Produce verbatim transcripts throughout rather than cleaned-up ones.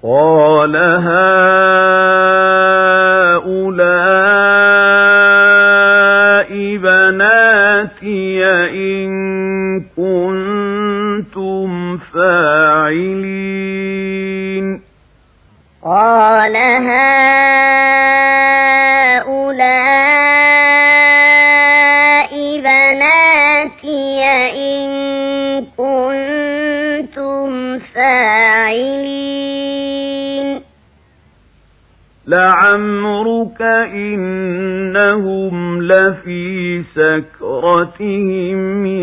قال هؤلاء بناتي إن كنتم فاعلين قال هؤلاء بناتي إن كنتم فاعلين لعمرك إنهم لفي سكرتهم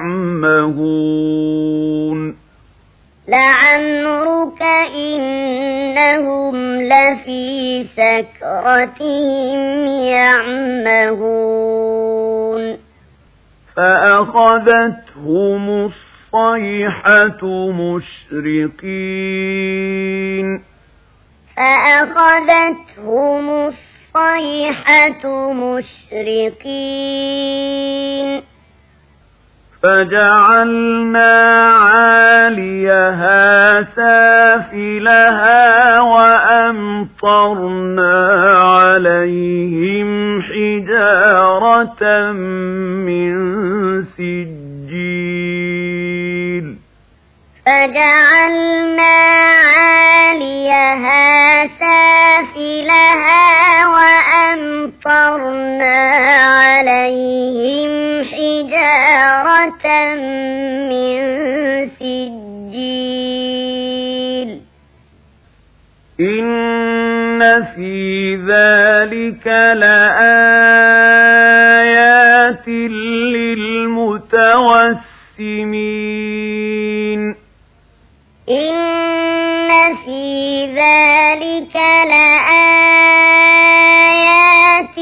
يعمهون لعمرك إنهم لفي سكرتهم يعمهون فأخذتهم الصيحة مشرقين فأخذتهم الصيحة مشرقين فجعلنا عاليها سافلها وأمطرنا عليهم حجارة من سجيل فجعلنا عاليها سافلها وأمطرنا عليهم حجارة من سجيل إن في ذلك لآيات للمتوسمين إن في ذلك لآيات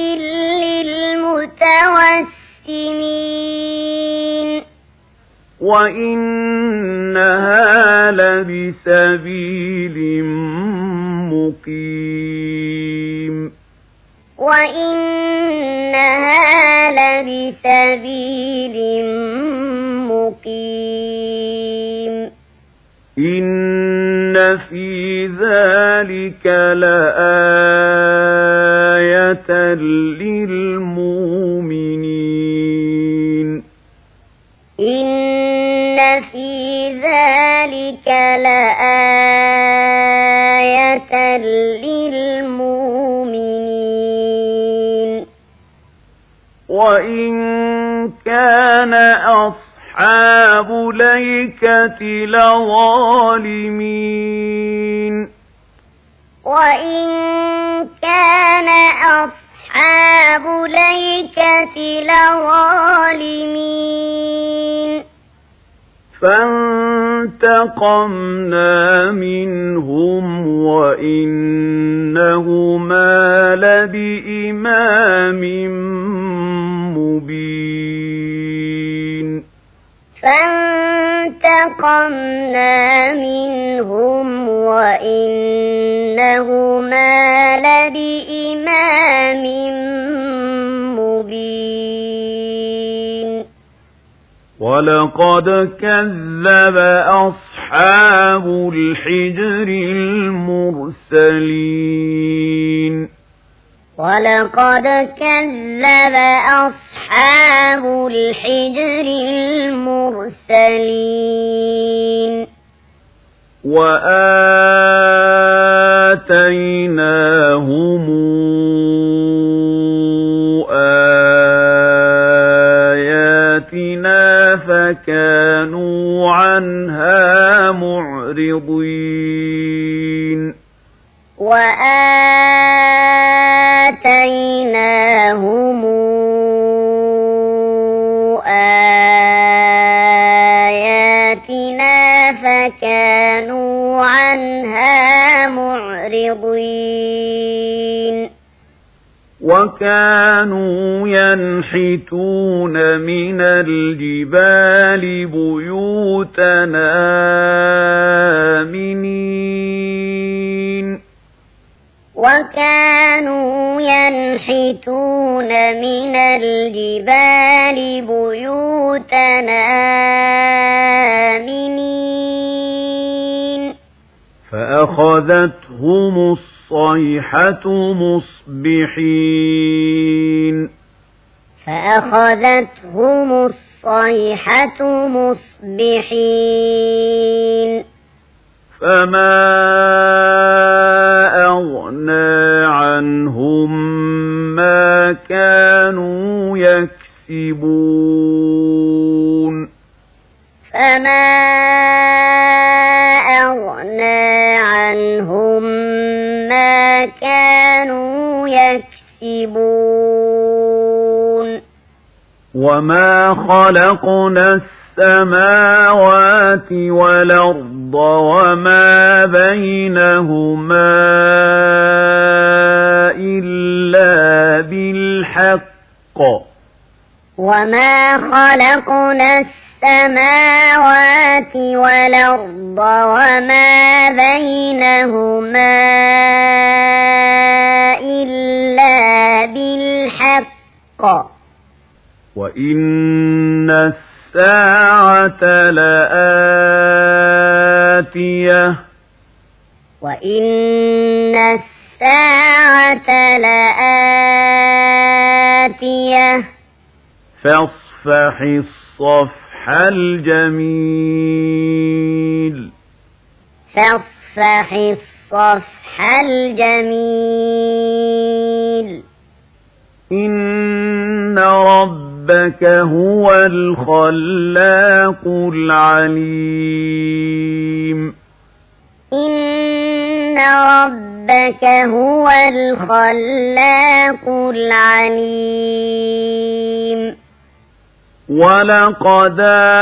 للمتوسمين وإنها لبسبيل مقيم وإنها لبسبيل مقيم إن في ذلك لآية للمؤمنين إن في ذلك لآية للمؤمنين وإن كان أصحاب الأيكة لظالمين وإن كان أصحاب الأيكة لظالمين فانتقمنا منهم وإنهما لبإمام مبين فانتقمنا منهم وإنهما لبإمام مبين ولقد كذب أصحاب الحجر المرسلين ولقد كذب أصحاب الحجر المرسلين وآتيناهم آياتنا فكانوا عنها معرضين وآتيناهم آياتنا فكانوا عنها معرضين وكانوا ينحتون من الجبال بيوتنا آمنين وكانوا ينحتون من الجبال بيوتنا آمنين فأخذتهم الصيحة مصبحين فأخذتهم الصيحة مصبحين فما أغنى عنهم ما كانوا يكسبون فما أغنى عنهم ما كانوا يكسبون وما خلقنا السماوات والأرض وما بينهما إلا بالحق وما خلقنا السماوات والأرض وما بينهما إلا بالحق وإن الساعة لآتية وإن الساعة لآتية فاصفح الصفح الجميل فاصفح الصفح الجميل إن ربك هو الخلاق العليم إن ربك هو الخلاق العليم ولقد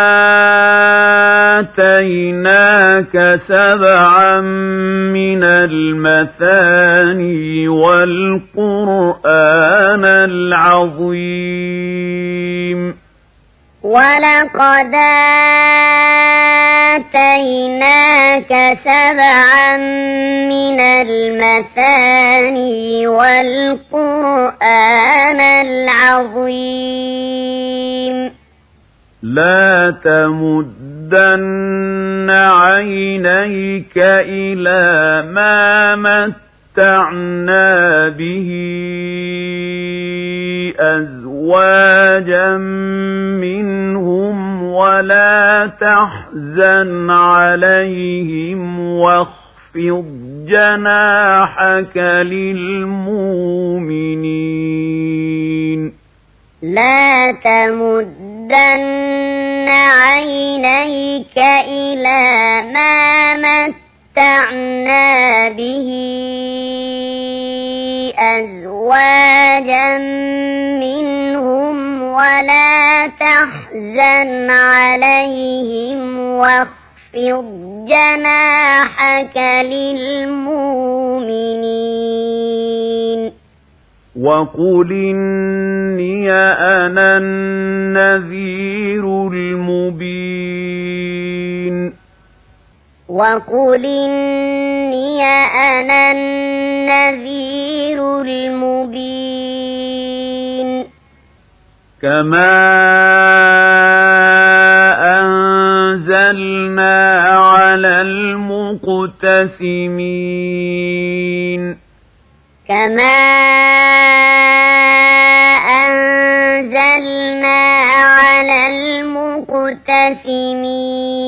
آتيناك سبعا من المثاني والقرآن العظيم ولقد آتيناك سبعا من المثاني والقرآن العظيم لا تمدن عينيك إلى ما متعنا به أزواجا منهم ولا تحزن عليهم واخفض جناحك للمؤمنين لا تمدن عينيك إلى ما متعنا به أزواجا منهم ولا تحزن عليهم واخفض جناحك للمؤمنين وقل إني أنا النذير المبين وقل إني أنا النذير المبين كما أنزلنا على المقتسمين كما أنزلنا على المقتسمين